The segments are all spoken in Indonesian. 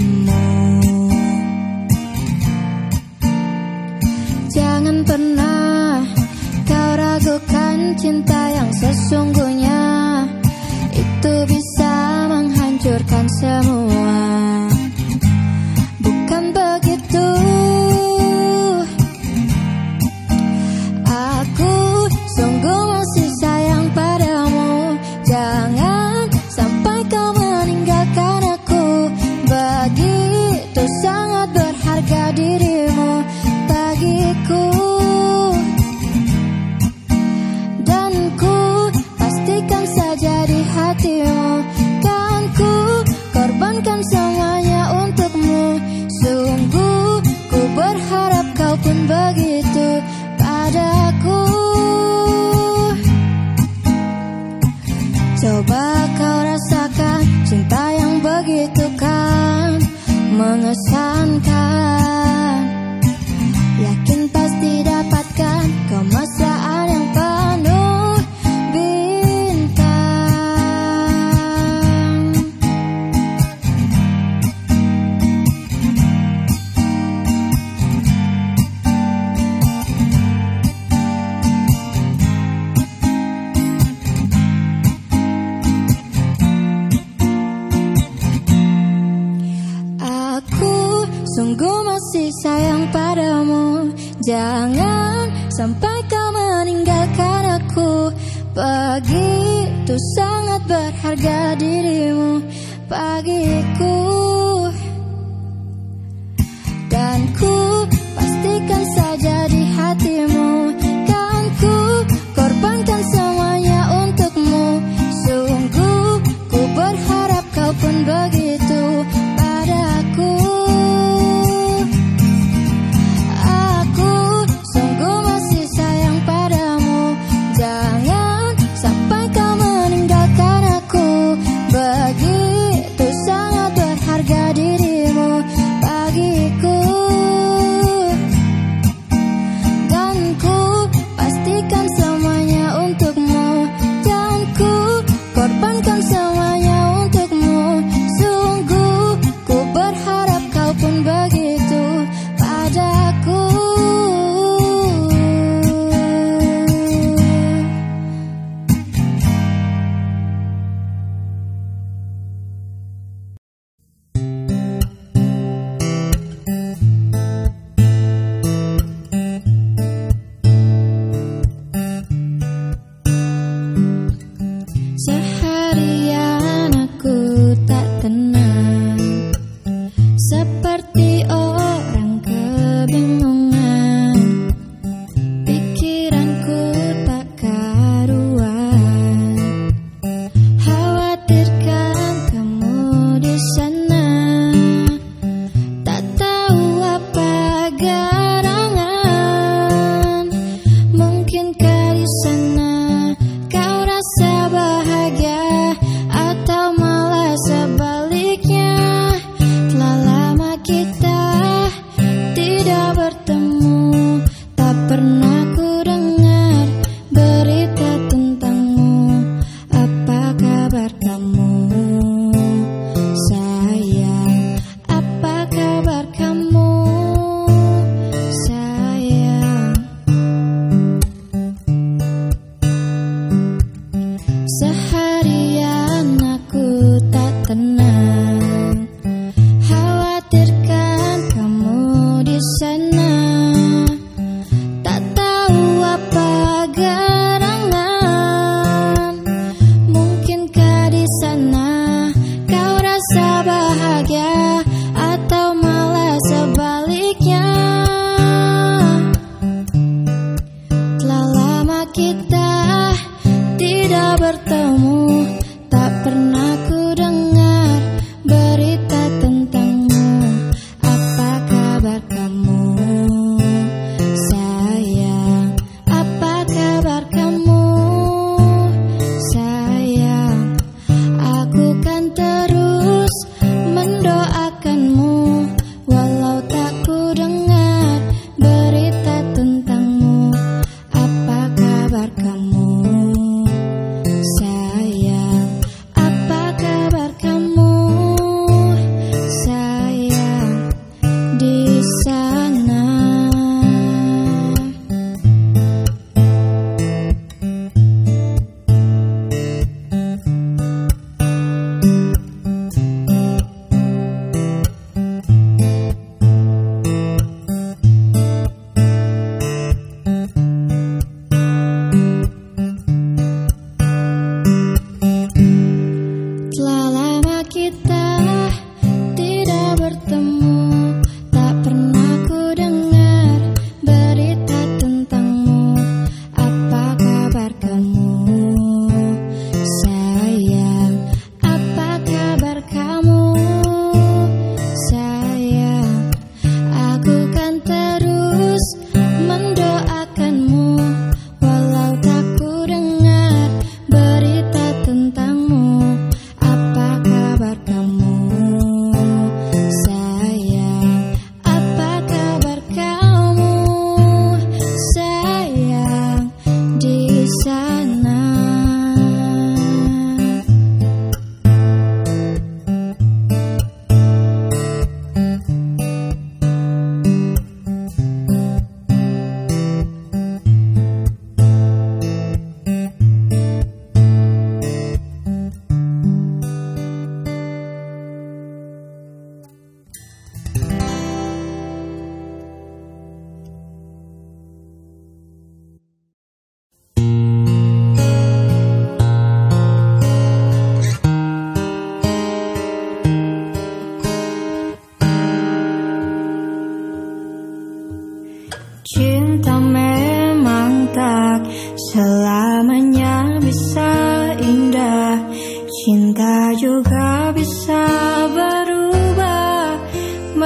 Jangan pernah kau ragukan cinta yang sesungguhnya, itu bisa menghancurkan semua. Bukan begitu, aku sungguh masih sayang padamu. Jangan sampai kau meninggalkan aku, begitu sangat berharga dirimu bagiku. Dan ku pastikan saja di hatimu, kan ku korbankan semuanya untukmu. Sungguh ku berharap kau pun begitu padaku. Coba kau rasakan cinta yang begitu kan mengesankan. Yakin pasti dapatkan kemesraan yang penuh bintang. Aku sungguh masih sayang padamu. Jangan sampai kau meninggalkan aku, begitu sangat berharga dirimu bagiku. Dan ku pastikan saja di hatimu, kan ku korbankan semuanya untukmu. Sungguh ku berharap kau pun begitu padaku. Begitu sangat berharga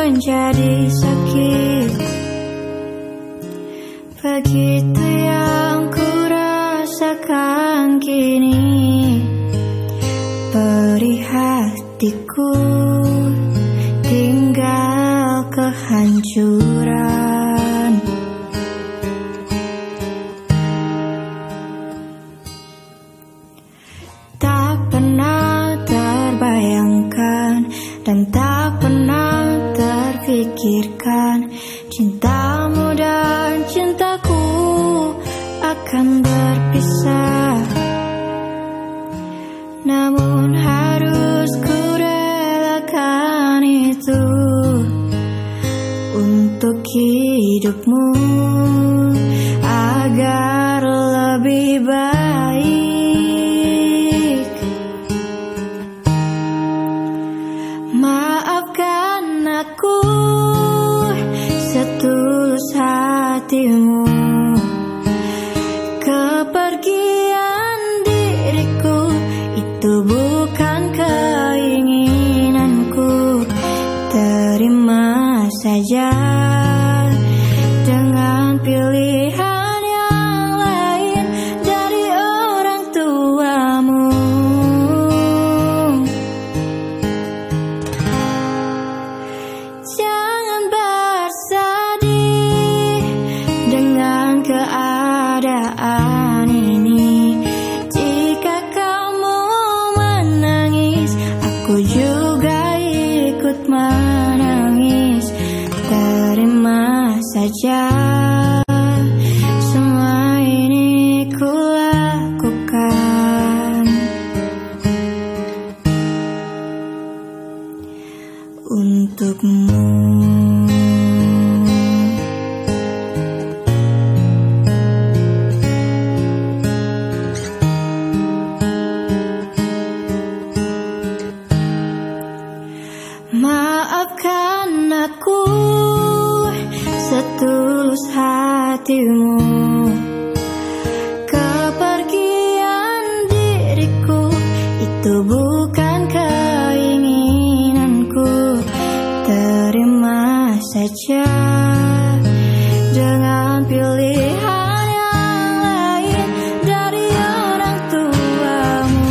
menjadi sakit. Begitu yang ku rasakan kini, perih hatiku tinggal kehancuran. Tak pernah terbayangkan dan tak pernah terfikirkan cintamu dan cintaku akan berpisah. Namun harus ku relakan itu untuk hidupmu agar lebih baik. Maafkan aku setulus hatimu, kepergian diriku itu bukan keinginanku. Terima saja dengan pilihan yang lain dari orang tuamu. Jangan bersedih dengan keadaan ini. Jika kamu menangis, aku juga ikut menangis. Terima saja semua ini ku lakukan untukmu. Maafkan aku setulus hatimu, kepergian diriku itu bukan keinginanku. Terima saja dengan pilihan yang lain dari orang tuamu.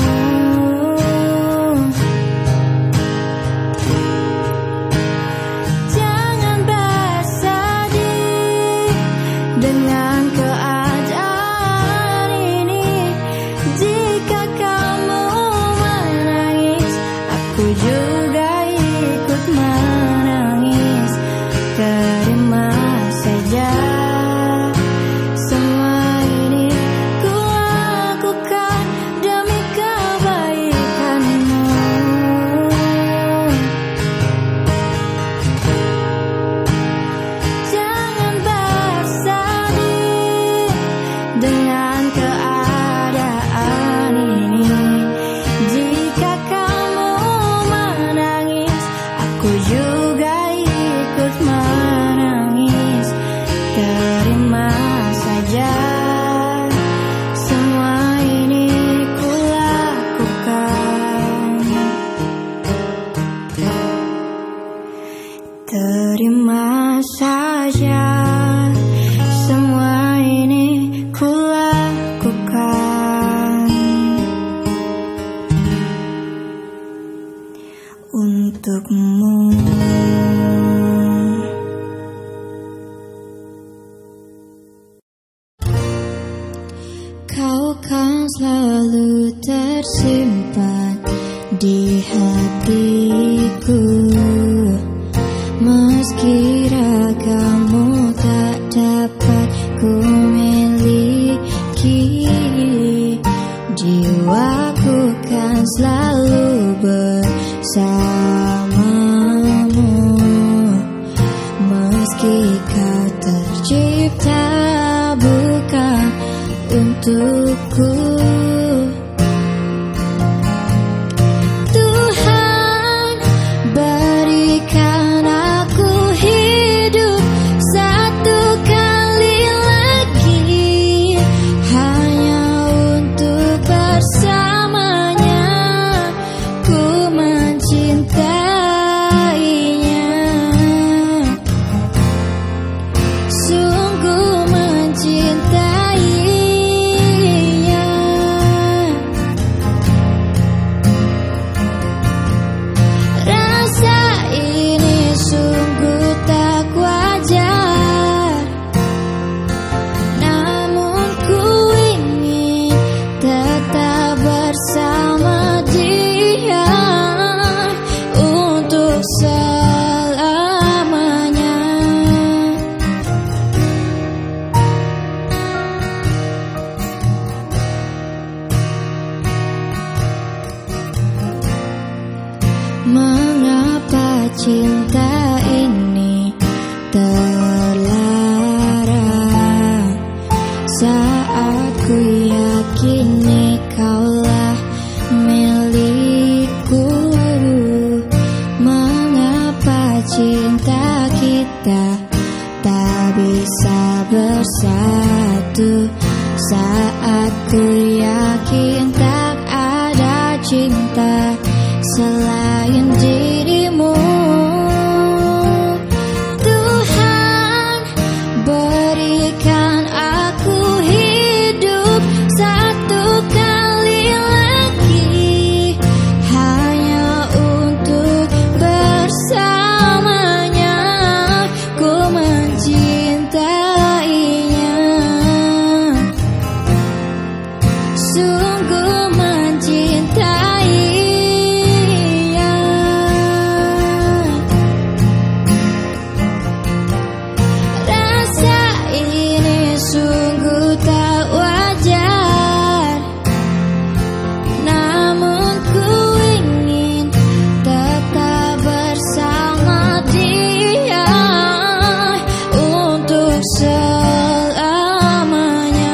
Jangan bersedih dengan keadaan ini. Jika kamu menangis, aku juga ikut menangis. Terima saja semua ini ku lakukan demi kebaikanmu. Jangan bersedih dengan keadaan ini. Jika kamu menangis, aku juga ikut menangis. Terima saja semua ini ku lakukan. Terima saja semua ini ku lakukan untukmu. Kau kan selalu tersimpan di hatiku, meski ragamu tak dapat ku miliki. Jiwaku kan selalu bersamamu, meski kau tercipta bukan untukku. Tuhan berikan aku hidup satu kali lagi, hanya untuk bersamanya ku mencintainya. cinta ini terlarang. Saat ku yakini kaulah milikku, mengapa cinta kita tak bisa bersatu? Saat ku yakin tak ada cinta selain dirimu. Tuhan, berikan aku hidup satu kali lagi, hanya untuk bersamanya ku mencintainya, sungguh mencintainya. Rasa ini sungguh tak wajar, namun ku ingin tetap bersama dia untuk selamanya.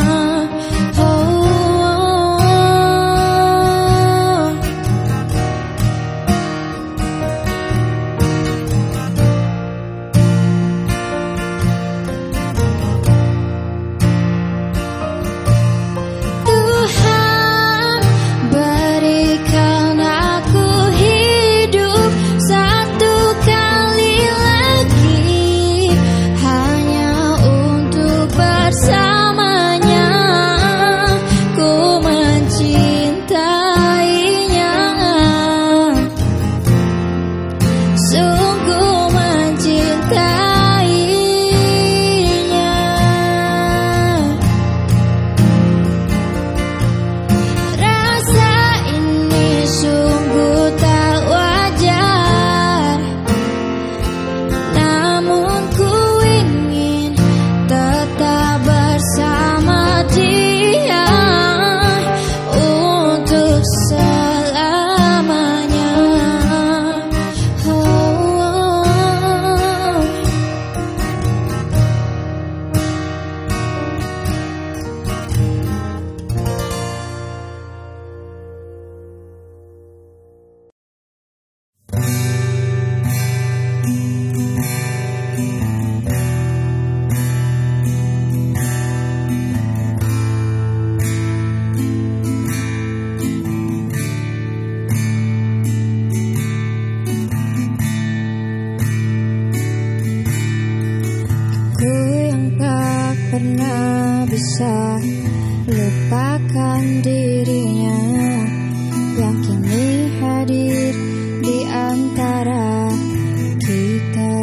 Tuhan, berikan aku hidup satu kali lagi, hanya untuk bersamanya ku mencintainya, sungguh mencintainya. Rasa ini sungguh tak wajar, namun ku ingin tetap bersama dia untuk selamanya. Ku yang tak pernah bisa lupakan dirinya, yang kini hadir di antara kita.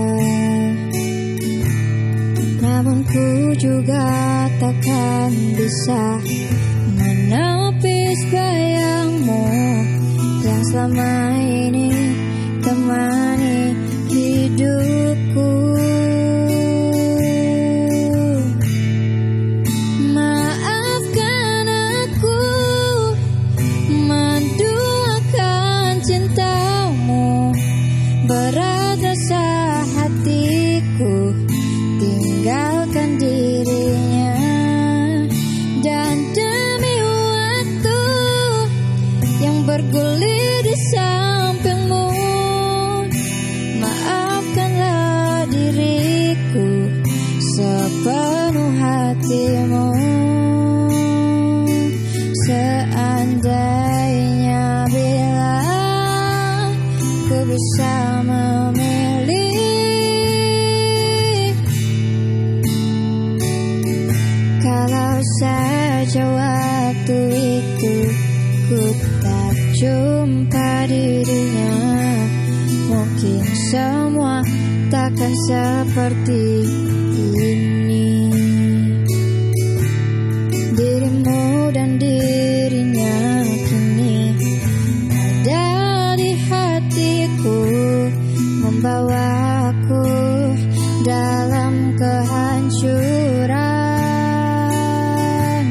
Namun ku juga takkan bisa menepis bayangmu yang selama ini temani hidupku. Maafkan aku menduakan cintamu, berat rasa hatiku tinggalkan dirinya, dan demi waktu yang bergulir di sampingmu, maafkanlah diriku sepenuh hatimu. Seandainya bila ku bisa memilih, kalau saja waktu itu ku tak jumpa dirinya, mungkin semua takkan seperti ini. Dirimu dan dirinya kini ada di hatiku, membawaku dalam kehancuran.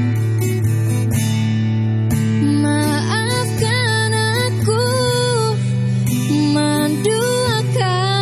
Maafkan aku menduakan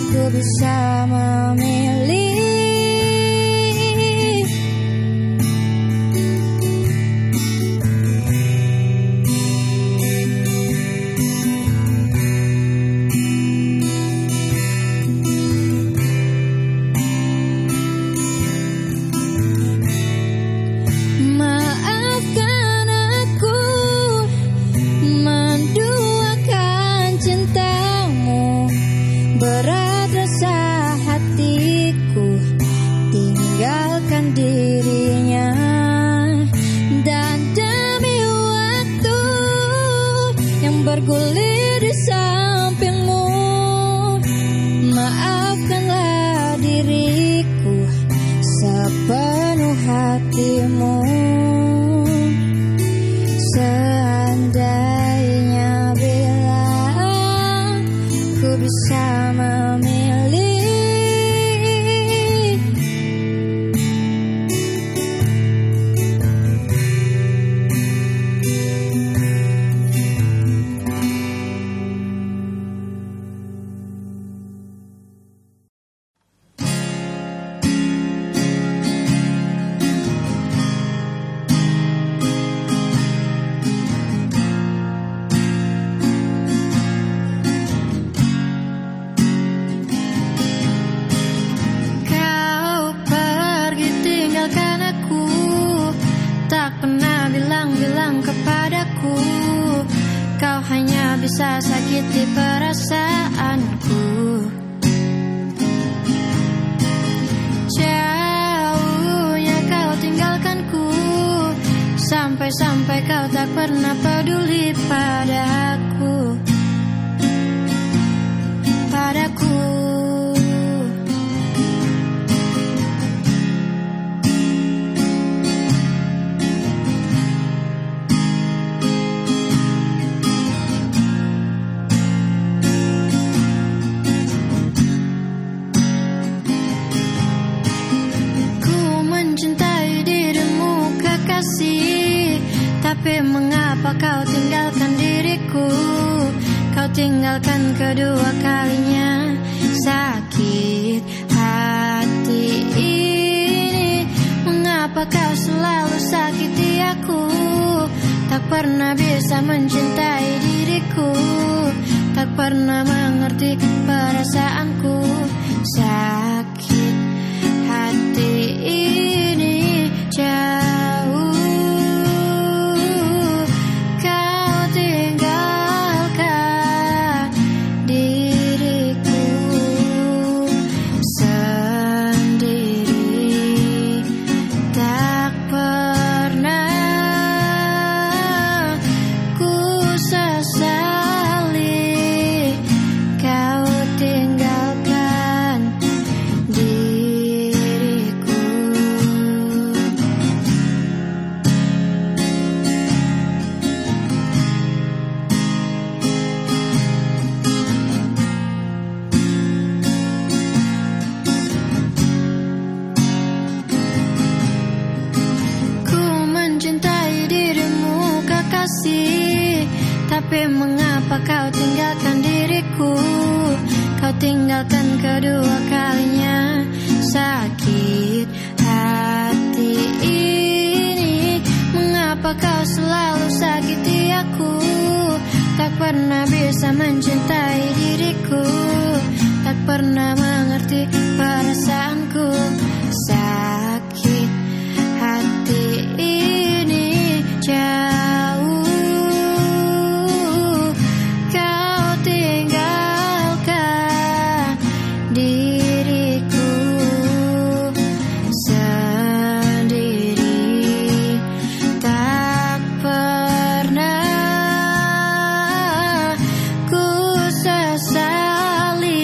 ku bisa memilih. Maafkan aku menduakan cintamu, berat rasa hatiku, tinggalkan dirinya. Dan demi waktu yang bergulir di sampingmu, maafkanlah diriku sepenuh hatimu. Seandainya bila ku bisa memilih, bilang kepadaku, kau hanya bisa sakiti perasaanku. Jauhnya kau tinggalkanku, sampai-sampai kau tak pernah peduli padaku. Tapi mengapa kau tinggalkan diriku? Kau tinggalkan kedua kalinya. Sakit hati ini, mengapa kau selalu sakiti aku? Tak pernah bisa mencintai diriku, tak pernah mengerti perasaanku. Sakit hati ini jauh. Tapi mengapa kau tinggalkan diriku? Kau tinggalkan kedua kalinya. Sakit hati ini, mengapa kau selalu sakiti aku? Tak pernah bisa mencintai diriku, tak pernah mengerti perasaanku. Sakit hati ini jauh. Sesali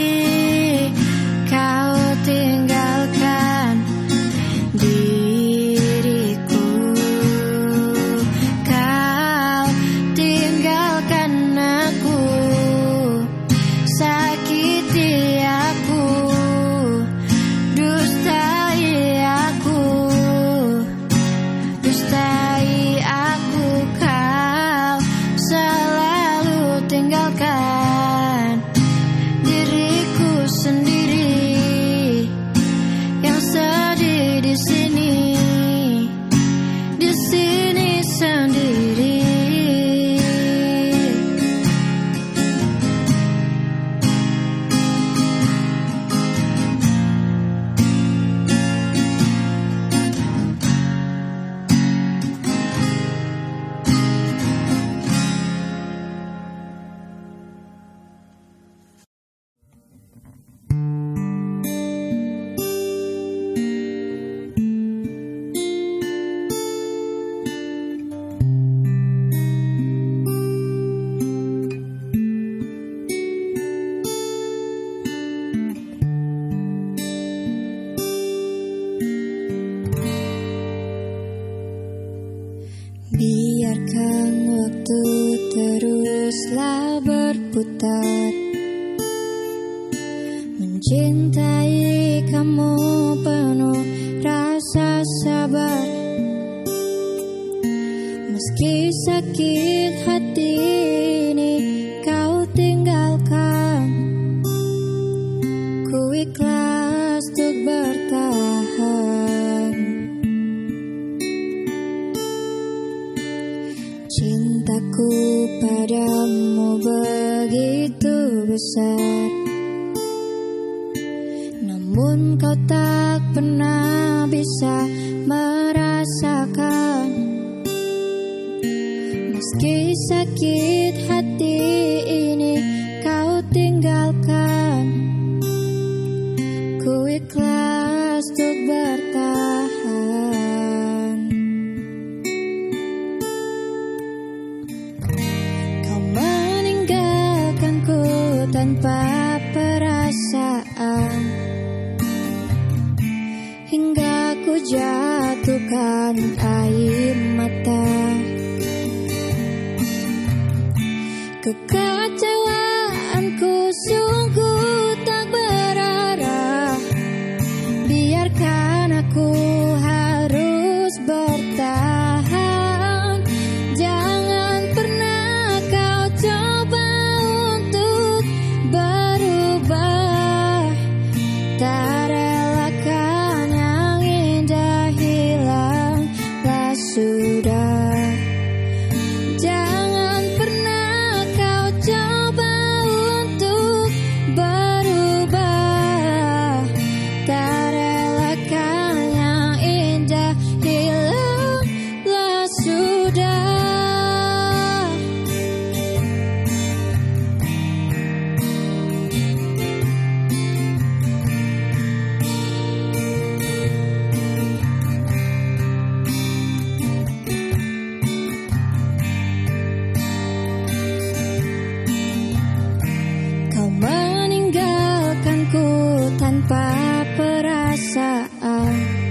berputar. Mencintai kamu penuh rasa sabar, meski sakit hati ini kau tinggalkan. Ku ikhlas untuk bertahan. Cintaku padamu begitu besar, namun kau tak pernah bisa merasakan. Meski sakit hati ini kau tinggalkan, ku ikhlas untuk bertahan. Kau meninggalkanku tanpa perasaan, hingga ku jatuhkan air mata. Kekecewaanku sungguh tak berarah, biarkan aku harus bertahan. Jangan pernah kau coba untuk berubah, tak relakan yang indah hilanglah sudah. Jangan pernah kau coba untuk berubah, tak relakan yang indah hilanglah sudah. Kau meninggalkanku tanpa perasaan,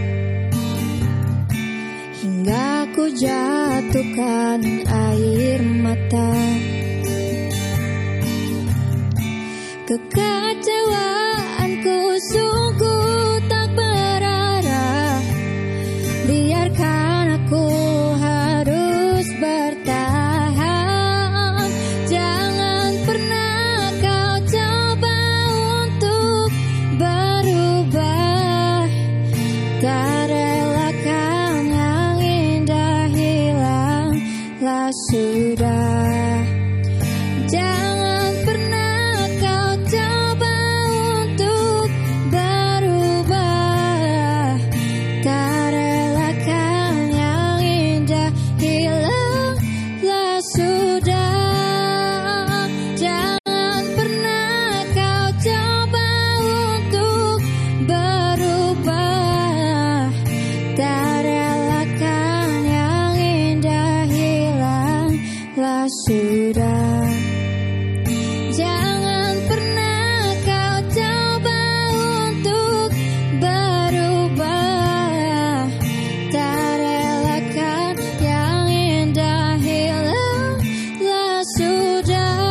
hingga ku jatuhkan air mata. Kekecewaanku sungguh tak berarah, biarkan aku harus bertahan. Jangan pernah kau coba untuk berubah, tak relakan yang indah hilanglah sudah. Jangan pernah kau coba untuk berubah, tak relakan yang indah hilanglah sudah. Jangan pernah kau coba untuk berubah, tak relakan yang indah hilanglah sudah. Jangan pernah kau coba untuk berubah, tak relakan yang indah hilanglah sudah.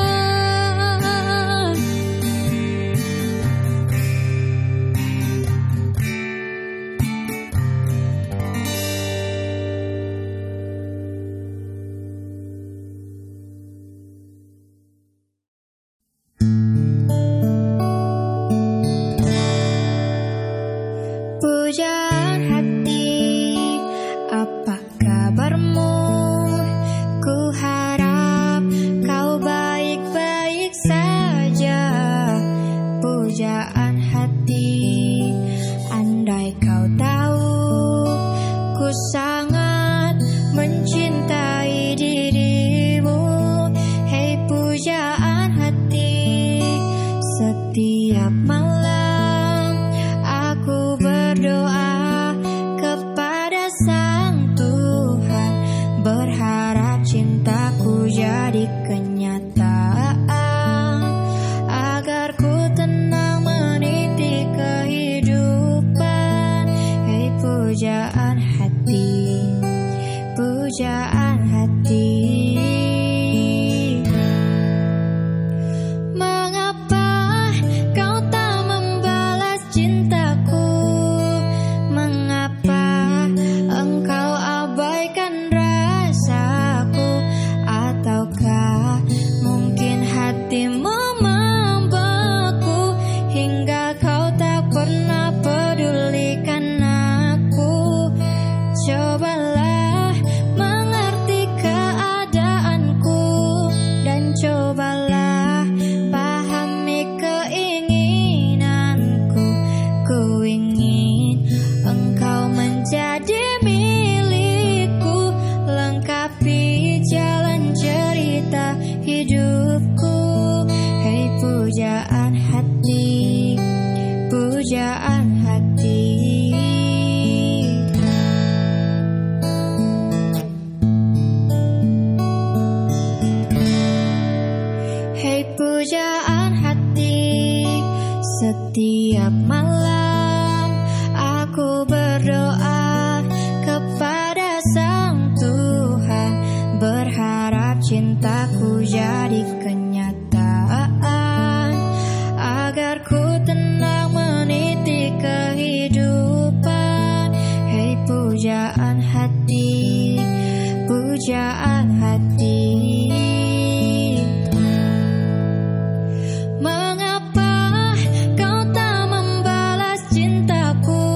Pujaan hati, apa kabarmu? Ku harap kau baik-baik saja. Pujaan hati, andai kau tahu ku sangat mencintai dirimu. Hei pujaan hati, setiap malam aku berdoa kepada Sang Tuhan, berharap cintaku jadi kenyataan, agar ku tenang meniti kehidupan. Hei pujaan hati, pujaan hati. pujaan hati. Hei pujaan hati, setiap malam aku berdoa kepada Sang Tuhan, berharap cintaku jadi kenyataan, agar ku tenang meniti kehidupan. Hei pujaan hati, pujaan hati. Mengapa kau tak membalas cintaku?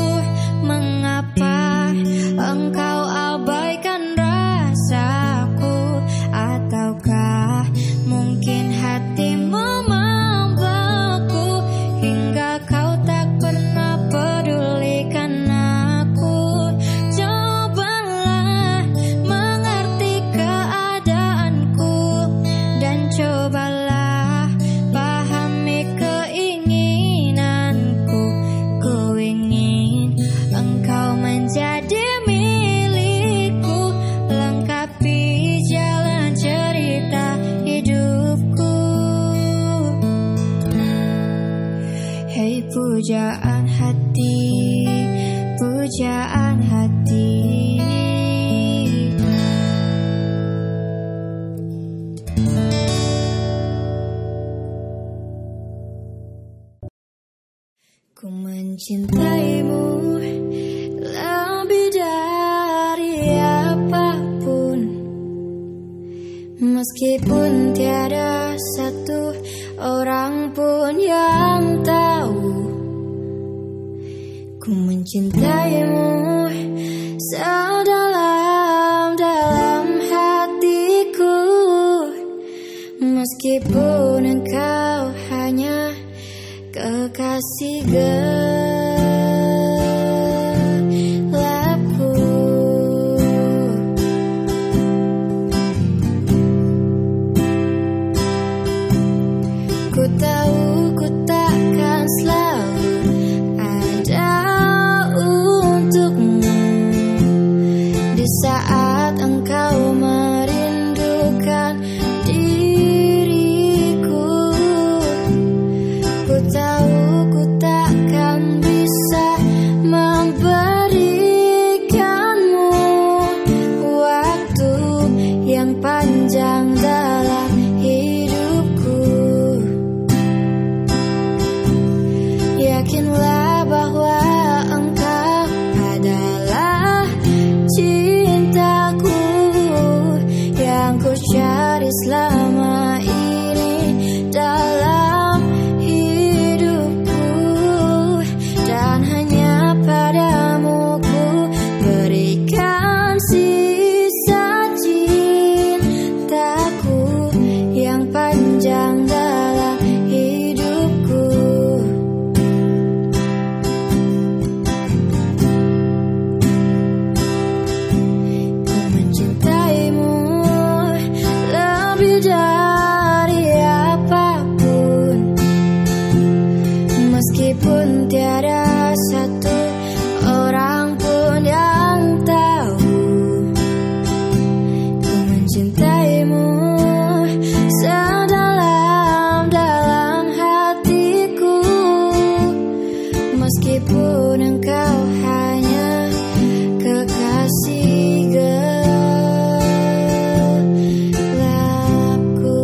Mengapa engkau abaikan rasaku? Ataukah mungkin hatimu membeku hingga kau tak pernah pedulikan aku? Cobalah mengerti keadaanku dan cobalah pahami keinginanku. Ku ingin engkau menjadi milikku, lengkapi jalan cerita hidupku. Hei pujaan hati, pujaan hati. Ku mencintaimu lebih dari apapun, meskipun tiada satu orang pun yang tahu. Ku mencintaimu sedalam-dalam hatiku, meskipun engkau hanya kekasih gelapku. Ku tahu ku takkan selalu ada untukmu di saat engkau merindukan diriku. Ku tahu ku takkan bisa memberikanmu waktu yang panjang dalam hidupku. Yakinlah bahwa engkau adalah cintaku yang ku cari selama ini dalam hidupku, dan hanya padamu ku berikan sisa cintaku yang panjang dalam hidupku. Ku mencintaimu lebih dari apapun, meskipun tiada satu orang pun yang tahu. Ku mencintaimu sedalam-dalam hatiku, meskipun engkau hanya kekasih gelapku.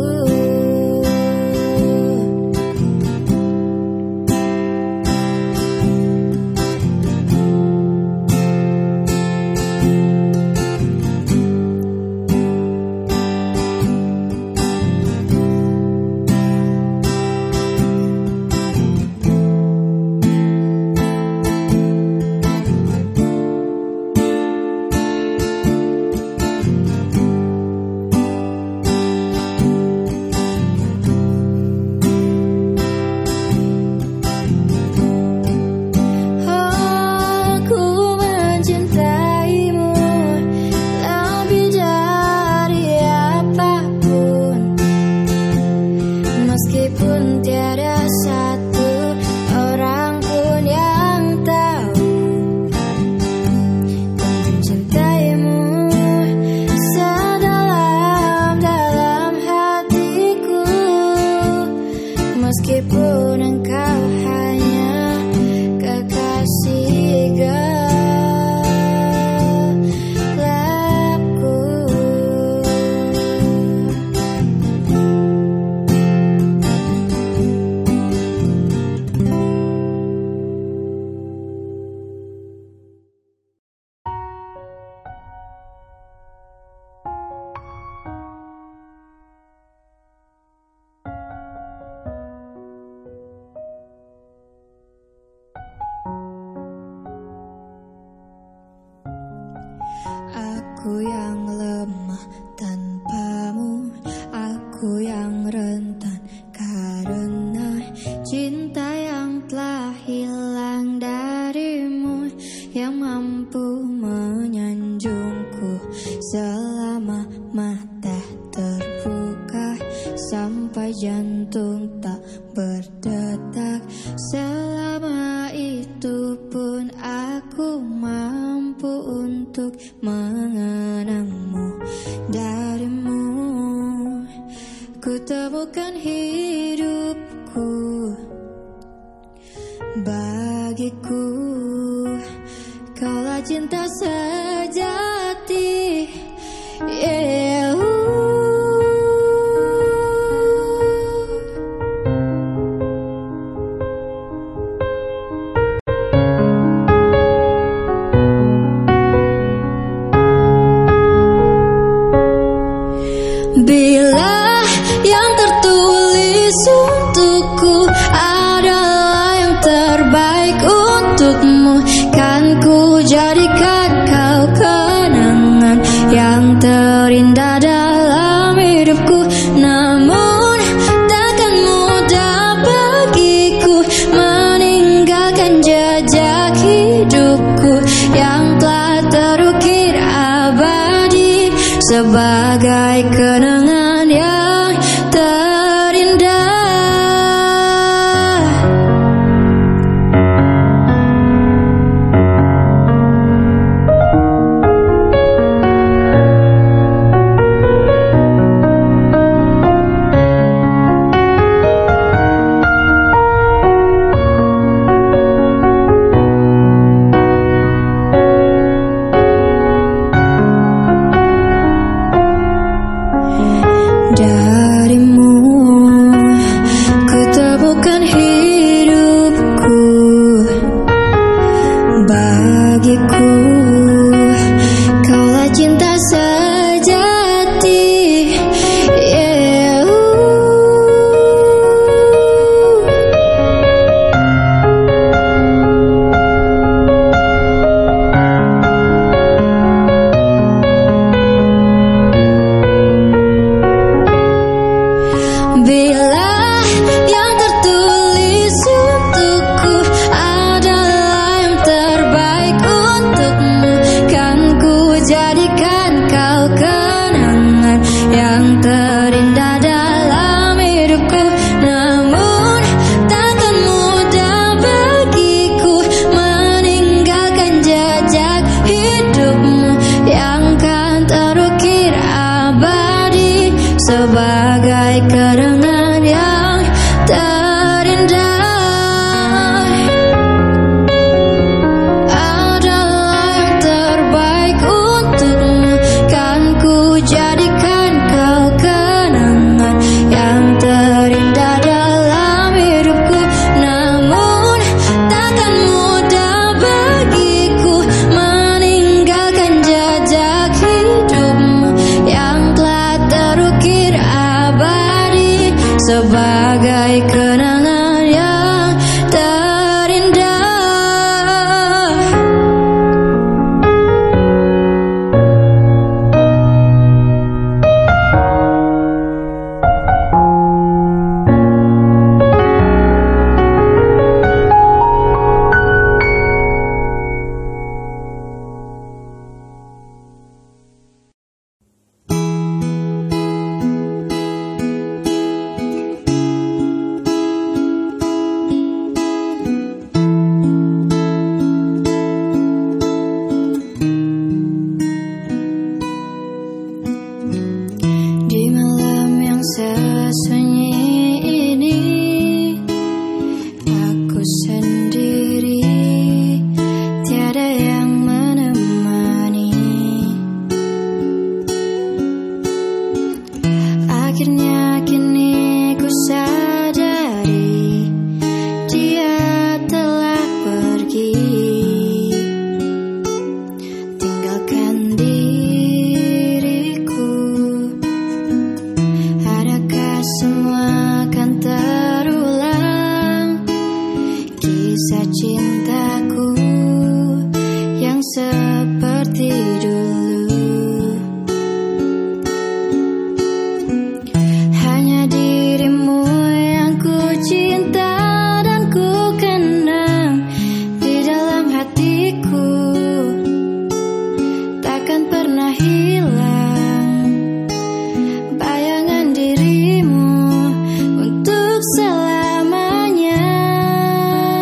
Selama itu pun aku mampu untuk mengenangmu. Darimu ku temukan hidupku. Bagiku kaulah cinta sejati. Yeah. Bila yang tertulis untukku adalah yang terbaik untukmu, kan ku jadikan kau kenangan yang terindah dalam hidupku. Namun takkan mudah bagiku meninggalkan jejak hidupku yang telah terukir abadi sebagai kenangan yang terindah. Darimu ku temukan hidupku. Bagiku kaulah cinta sejati. Yeah. Bila yang tertulis untukku adalah yang terbaik untukmu, kan ku jadikan kau kenangan yang terindah dalam hidupku. Namun takkan mudah bagiku meninggalkan jejak hidupmu yang kan terukir abadi sebagai kenangan yang terindah. Adalah yang terbaik untukmu, kan ku jadikan kau kenangan yang terindah dalam hidupku. Namun takkan mudah bagiku meninggalkan jejak hidupmu yang telah terukir abadi sebagai kenangan yang terindah. Di malam yang sesunyi ini, aku sendiri, tiada yang menemani. Akhirnya kini ku sadari dia telah pergi, tinggalkan diriku. Adakah semua akan terulang, kisah cintaku yang seperti dulu? Hanya dirimu yang ku cinta dan ku kenang di dalam hatiku, takkan pernah hilang bayangan dirimu untuk selamanya.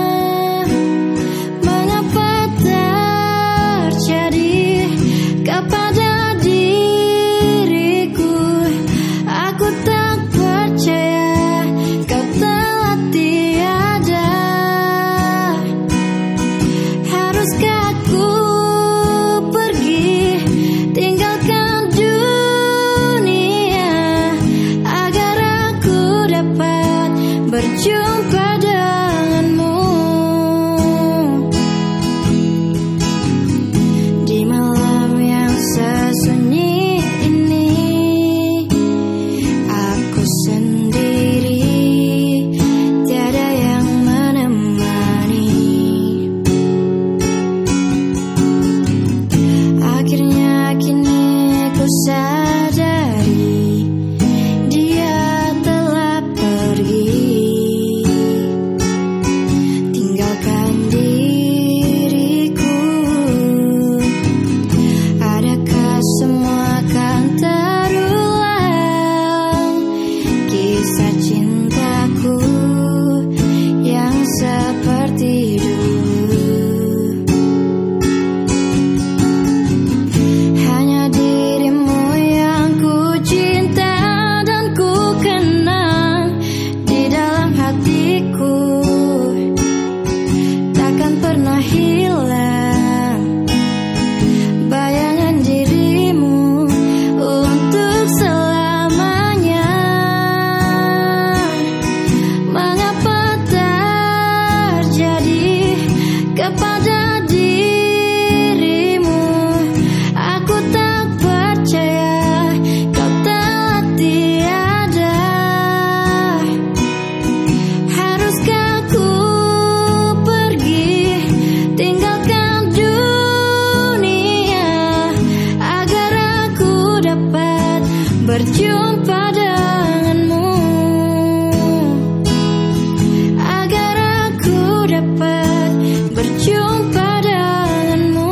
pada dirimu. Aku tak percaya kau telah tiada. Haruskah ku pergi tinggalkan dunia agar aku dapat berjumpa denganmu, agar aku dapat berjumpa denganmu.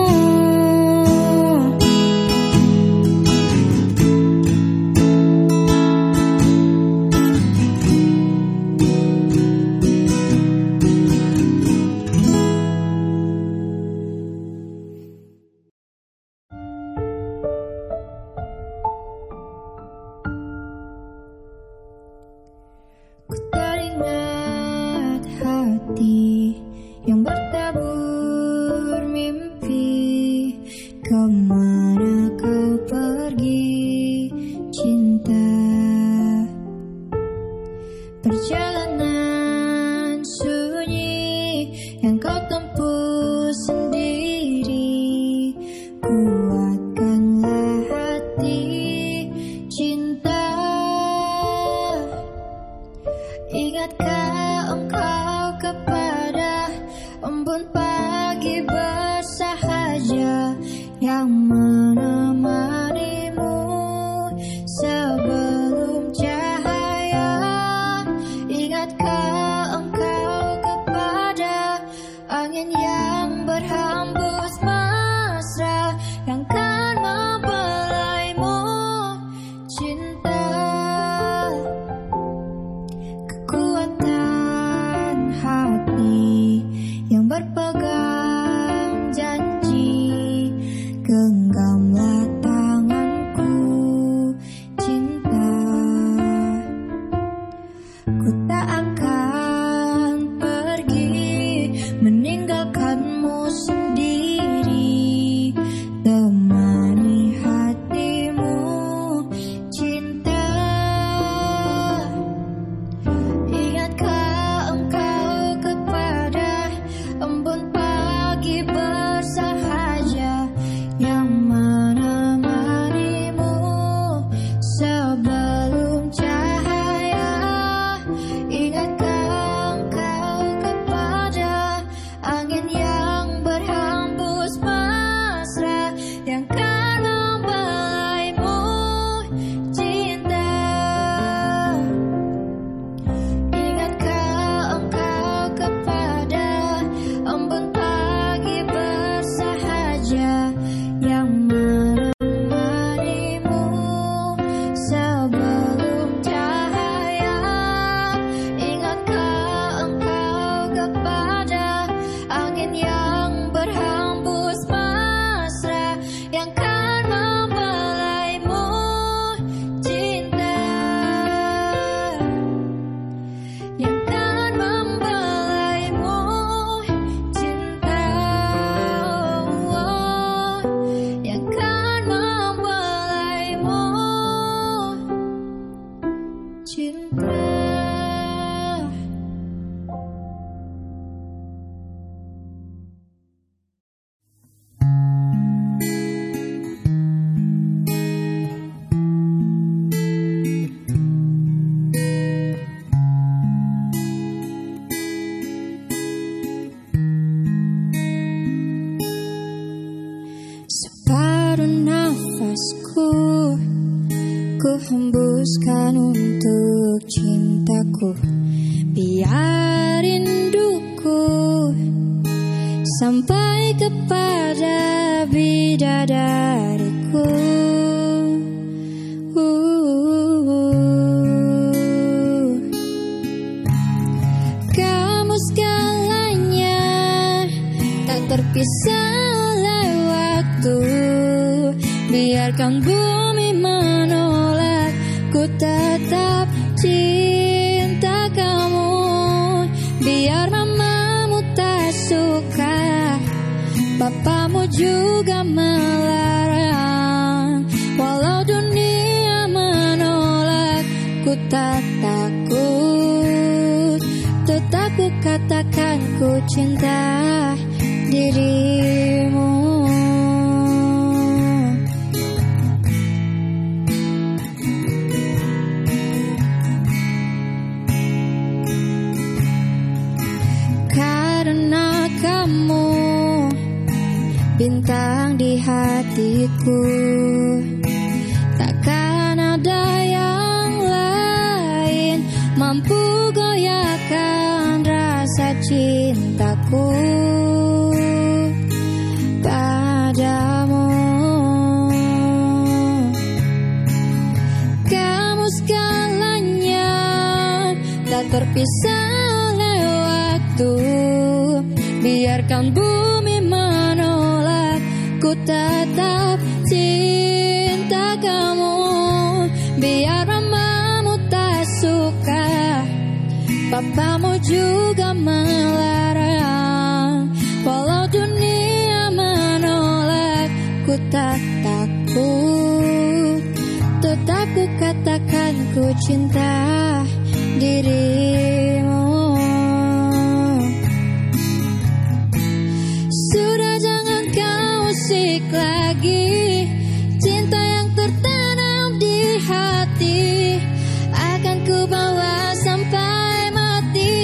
Ku teringat hati yang bertabur mimpi. Kemana kau pergi, cinta? Perjalanan sunyi yang kau tempuh sendiri. Kuatkanlah hati, cinta. Ingatkah engkau kepada embun pagi bersahaja yang menemanimu sebelum cahaya? Ingatkah engkau kepada angin yang berhembus mesra yang kan membelaimu, cinta? Kekuatan hati yang berpegang janji, genggamlah tanganku, cinta. Ku tak akan pergi meninggalkanmu sendiri. Temani hatimu, cinta. Ingatkah engkau kepada embun pagi bersahaja yang menemanimu sebelum cahaya? Ingatkah engkau kepada angin yang berhembus mesra yang kan membelaimu, cinta? Ingatkah engkau kepada embun pagi bersahaja yang menemanimu sebelum cahaya? Ingatkah engkau kepada angin yang berhembus mesra yang kan membelaimu, cinta? Yang kan membelaimu, cinta. Yang kan membelaimu, cinta. Separuh nafasku ku hembuskan untuk cintaku. Biar rinduku sampai kepada bidadariku. Kamu segalanya, tak terpisah oleh waktu. Biarkan bumi menolak, ku tetap cinta kamu. Biar mamamu tak suka, papamu juga melarang. Walau dunia menolak, ku tak takut. Tetap ku katakan ku cinta dirimu. Karena kamu bintang di hatiku, takkan ada yang lain mampu goyahkan rasa cintaku padamu. Kamu segalanya, tak terpisah oleh waktu. Biarkan bumi menolak, ku tetap cinta kamu. Biar mamamu tak suka, papamu juga melarang. Walau dunia menolak, ku tak takut. Tetap ku katakan ku cinta dirimu. Sudah jangan kau usik lagi cinta yang tertanam di hati. Akan ku bawa sampai mati.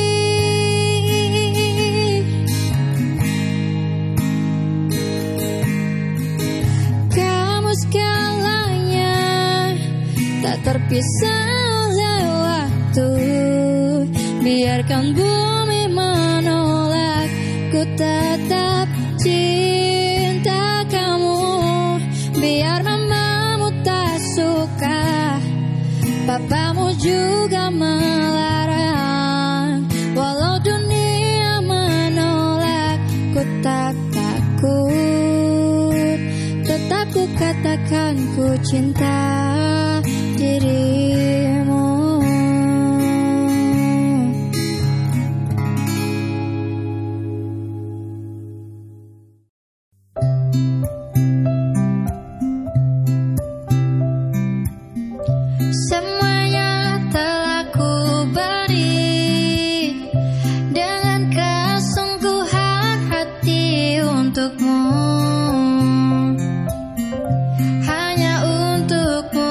Kamu segalanya, tak terpisah oleh waktu. Biarkan bumi menolak, ku tetap cinta kamu. Biar mamamu tak suka, papamu juga melarang. Walau dunia menolak, ku tak takut. Tetap ku katakan ku cinta dirimu. Semuanya telah ku beri dengan kesungguhan hati untukmu, hanya untukmu.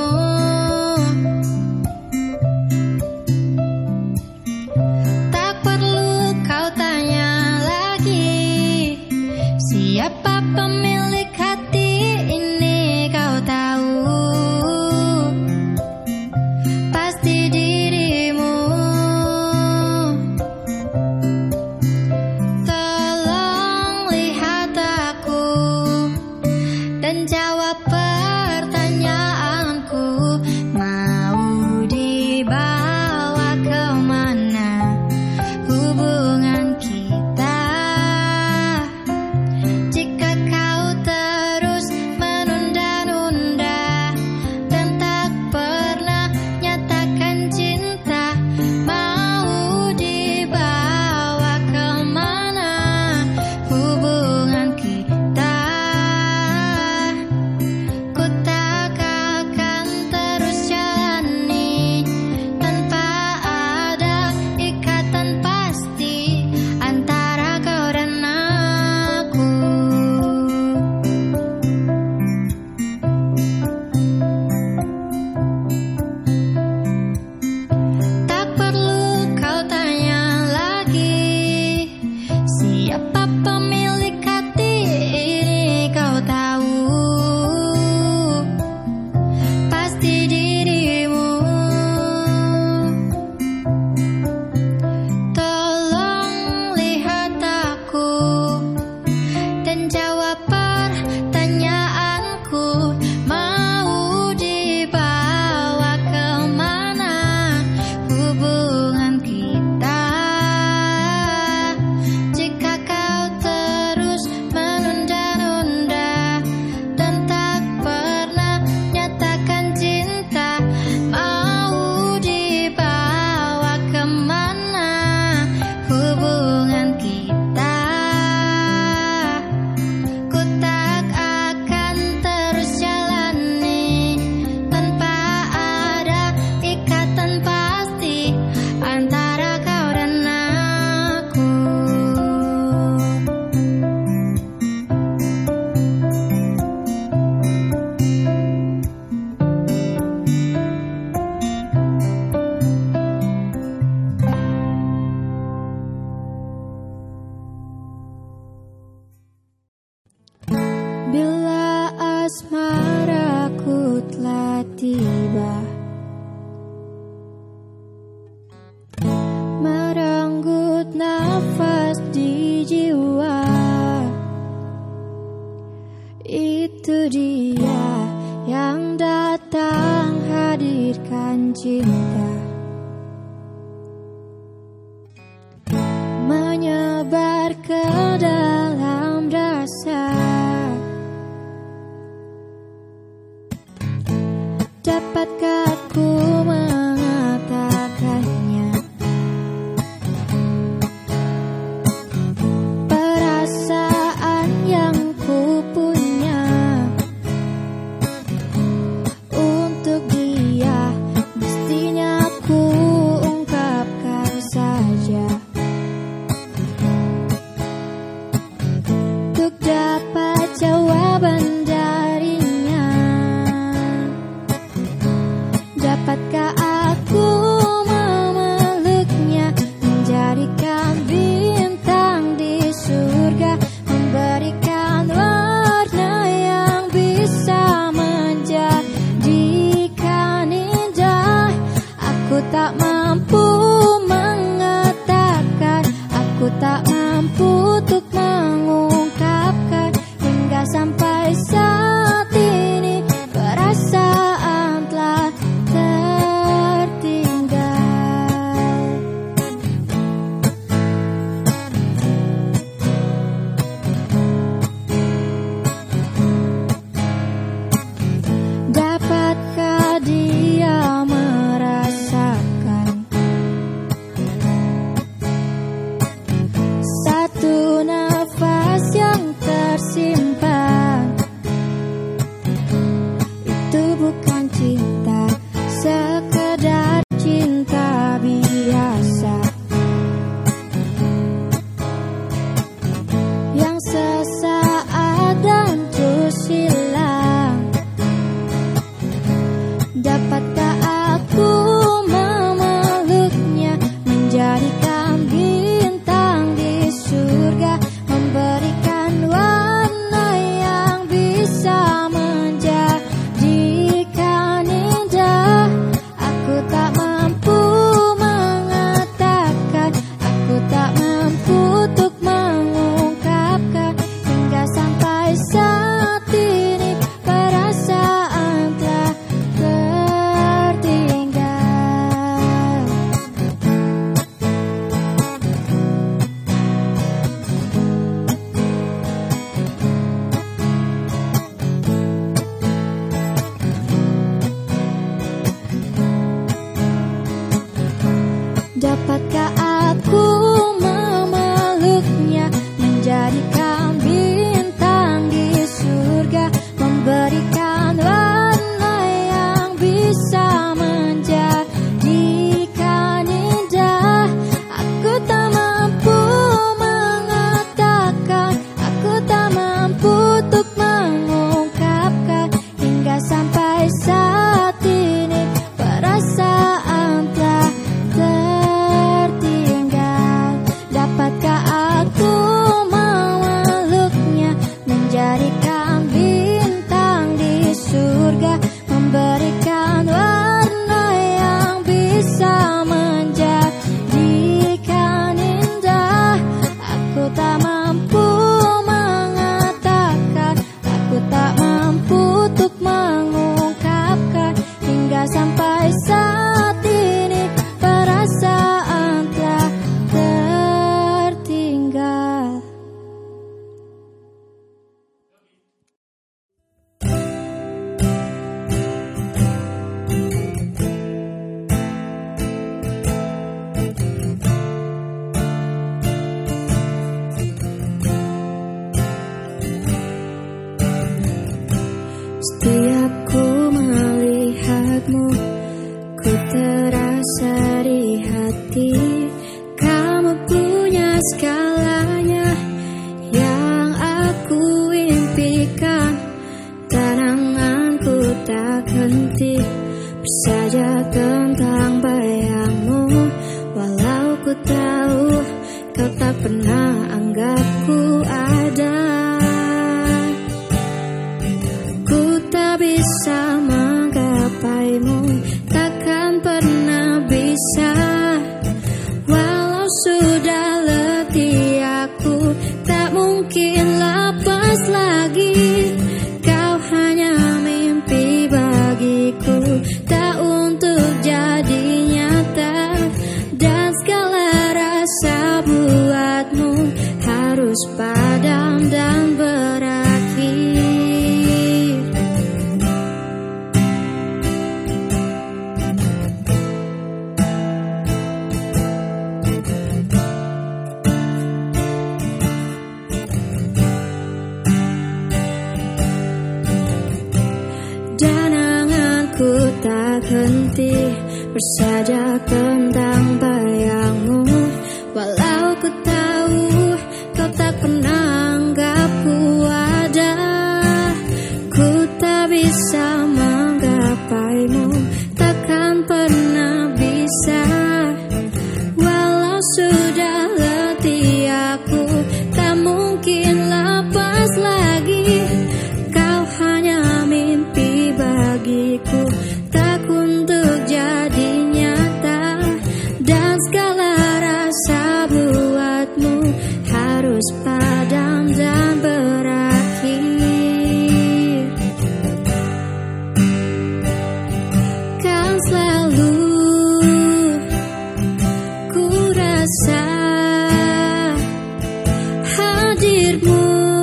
Bila asmaraku telah tiba, merenggut nafas di jiwa. Itu dia yang datang hadirkan cinta, menyebar ke dalam rasa. Dapatkah ku mengatakannya? Perasaan yang ku punya untuk dia mestinya ku ungkapkan saja, untuk dapat jawaban darinya. Dapatkah aku memeluknya, menjadikan bintang di surga, memberikan warna yang bisa menjadikan indah? Aku tak mampu mengatakan, aku tak mampu untuk mengungkapkan, hingga sampai saat ini perasaan telah tertinggal. Dapatkah dia merasakan satu nafas mungkin lepas lagi. Kau hanya mimpi bagiku, tak untuk jadi nyata. Dan segala rasa buatmu harus padam dan berakhir. Dan anganku tak henti bersajak tentang bayangmu. Walau ku tahu kau tak pernah anggapku ada, ku tak bisa menggapaimu, takkan pernah bisa. Walau sudah letih aku, tak mungkin lepas lagi. Kau hanya mimpi bagiku, tak untuk jadi nyata. Dan segala rasa buatmu harus padam dan berakhir. Kan selalu ku rasa hadirmu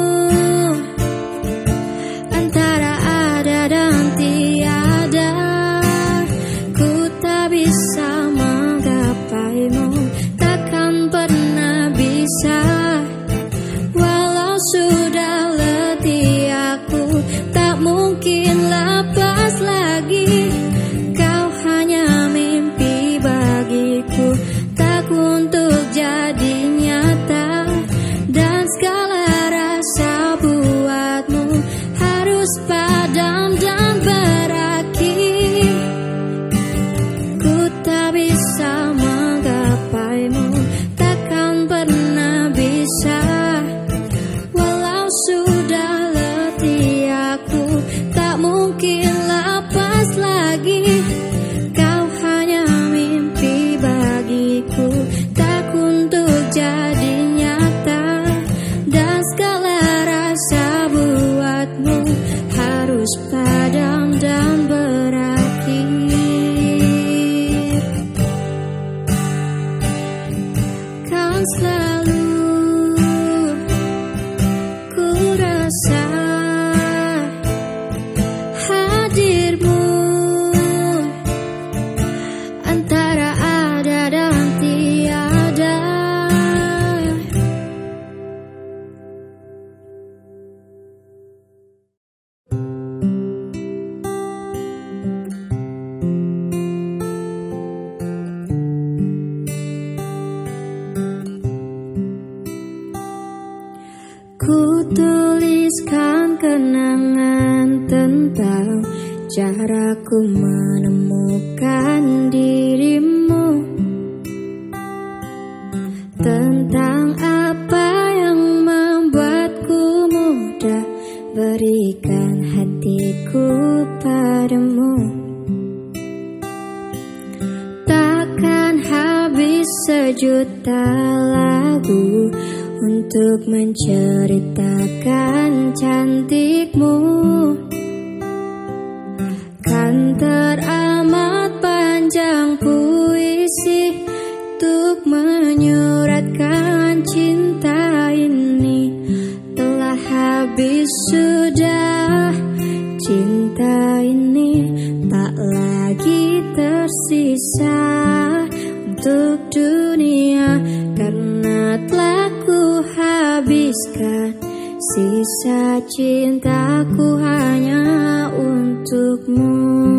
antara ada dan tiada. Ku tak bisa menggapaimu, takkan pernah bisa. Walau sudah letih aku, tak mungkin lepas lagi. Kau hanya mimpi bagiku, tak untuk jadi nyata. Dan segala rasa buatmu harus padam dan berakhir. Ku tak bisa menggapaimu, takkan pernah bisa. Walau sudah letih aku, tak mungkin lepas lagi. Kau hanya mimpi bagiku, tak untuk jadi nyata. Dan segala rasa buatmu harus padam dan berakhir. Kan selalu ku rasa hadirmu antara ada dan tiada. Ku tuliskan kenangan tentang caraku menemukan dirimu, tentang apa yang membuatku mudah berikan hatiku padamu. Takkan habis sejuta lagu untuk menceritakan cantikmu. Kan teramat panjang puisi untuk menyuratkan cinta ini. Telah habis sudah cinta ini, tak lagi tersisa untuk dunia. Karena telah ku habiskan sisa cintaku hanya untukmu.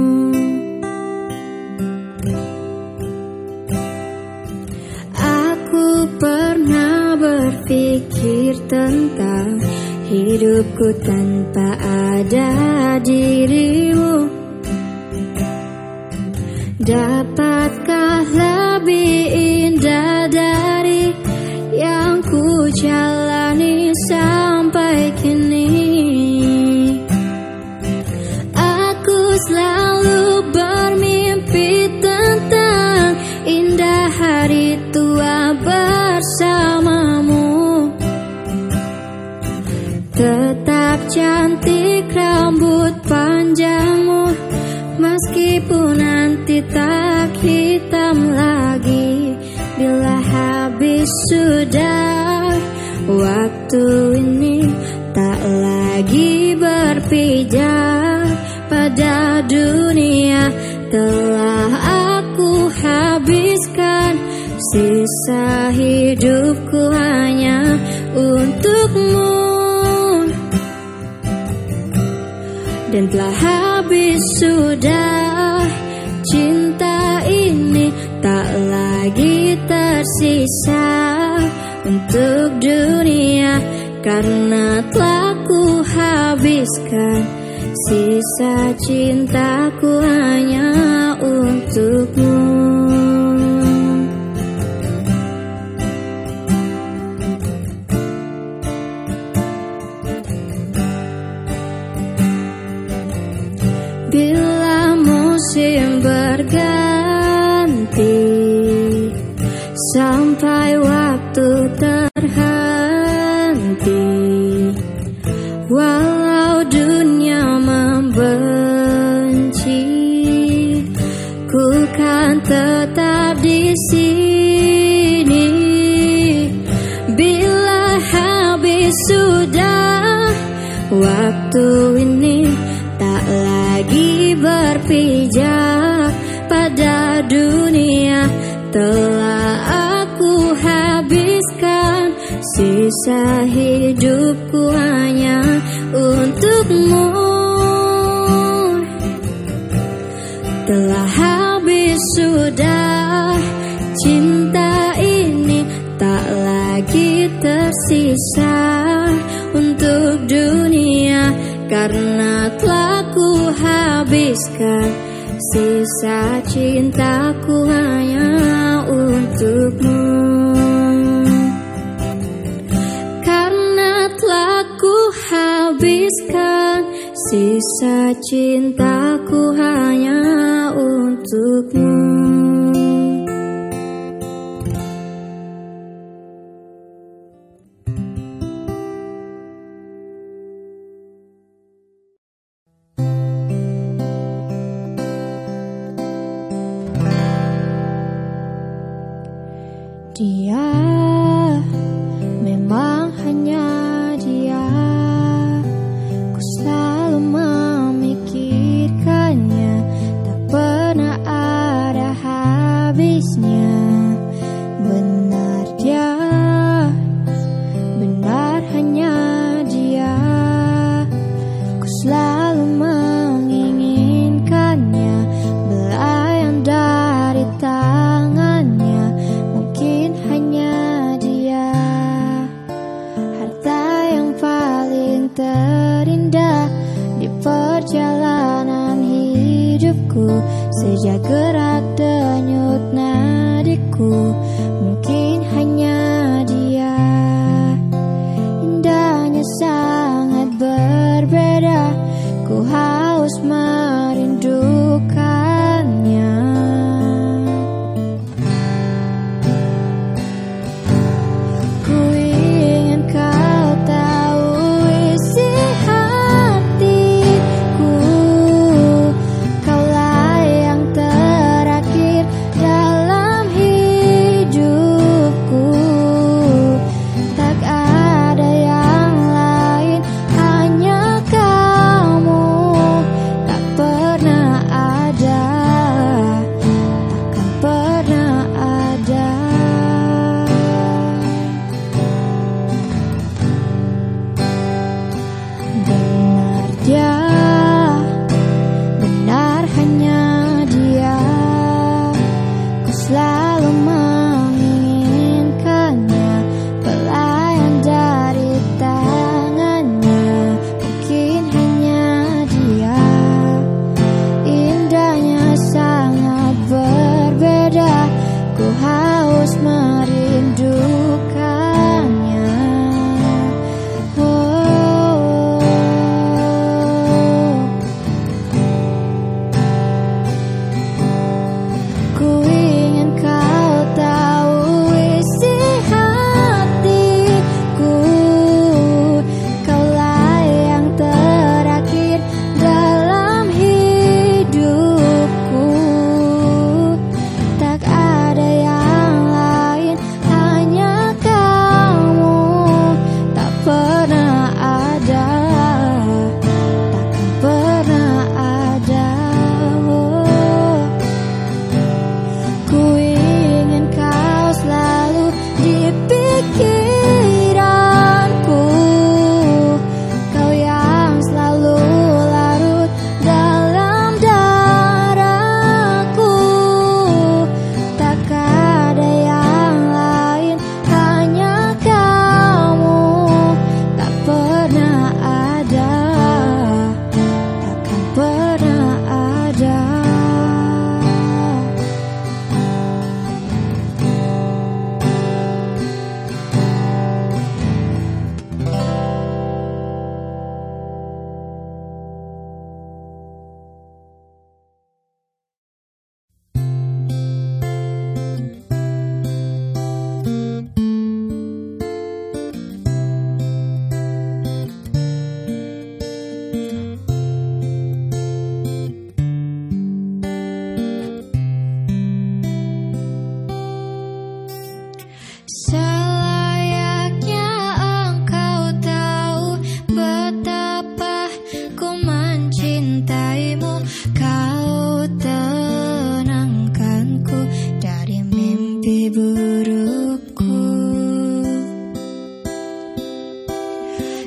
Aku pernah berpikir tentang hidupku tanpa ada dirimu. Dapatkah lebih indah dari yang ku jalani sampai kini? Aku selalu bermimpi tentang indah hari tua bersamamu. Tetap cantik rambut panjangmu, meskipun nanti tak hitam lagi. Bila habis sudah waktu ini, tak lagi berpijak pada dunia. Telah aku habiskan sisa hidupku hanya untukmu. Dan telah habis sudah cinta ini, tak lagi tersisa untuk dunia. Karena telah ku habiskan sisa cintaku hanya untukmu. Bila musim berganti, sampai waktu terhenti, walau dunia membenci, ku kan tetap di sini. Bila habis sudah waktu ini, tak lagi berpijak pada dunia. Telah aku habiskan sisa hidupku hanya untukmu. Telah habis sudah cinta ini, tak lagi tersisa untuk dunia. Karena telah ku habiskan sisa cintaku hanya untukmu. Karena telah ku habiskan sisa cintaku hanya untukmu. Dia memang hanya dia, ku selalu memikirkannya, tak pernah ada habisnya. Benar dia, benar hanya dia, ku selalu menginginkannya, belayan dari tangannya. Mungkin hanya dia, harta yang paling terindah di perjalanan hidupku. Sejak gerak denyut nadiku, mungkin hanya dia. Indahnya sangat berbeda, ku haus merindukannya. Ku ingin kau tahu isi hatiku, kaulah yang terakhir dalam hidup.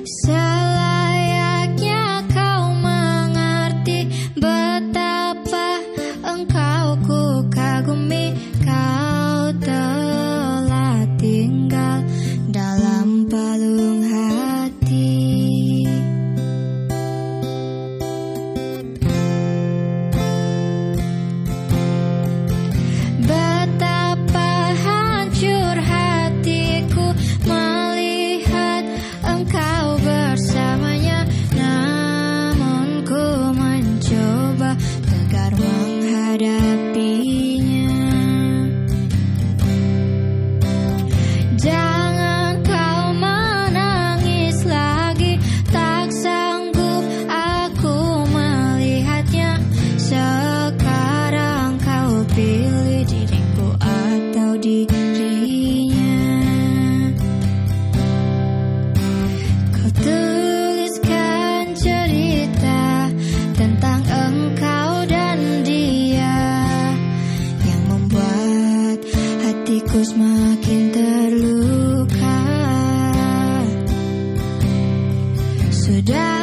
Selayaknya kau mengerti betapa engkau ku kagumi. Kau telah tinggal dalam palung hati. Betapa hancur hatiku melihat engkau bersamanya. Namun ku mencoba tegar menghadapinya. Jangan kau menangis lagi, tak sanggup aku melihatnya. Sekarang kau pilih diriku atau dirinya. Kau tuliskan cerita tentang engkau dan dia yang membuat hatiku semakin terluka. Sudah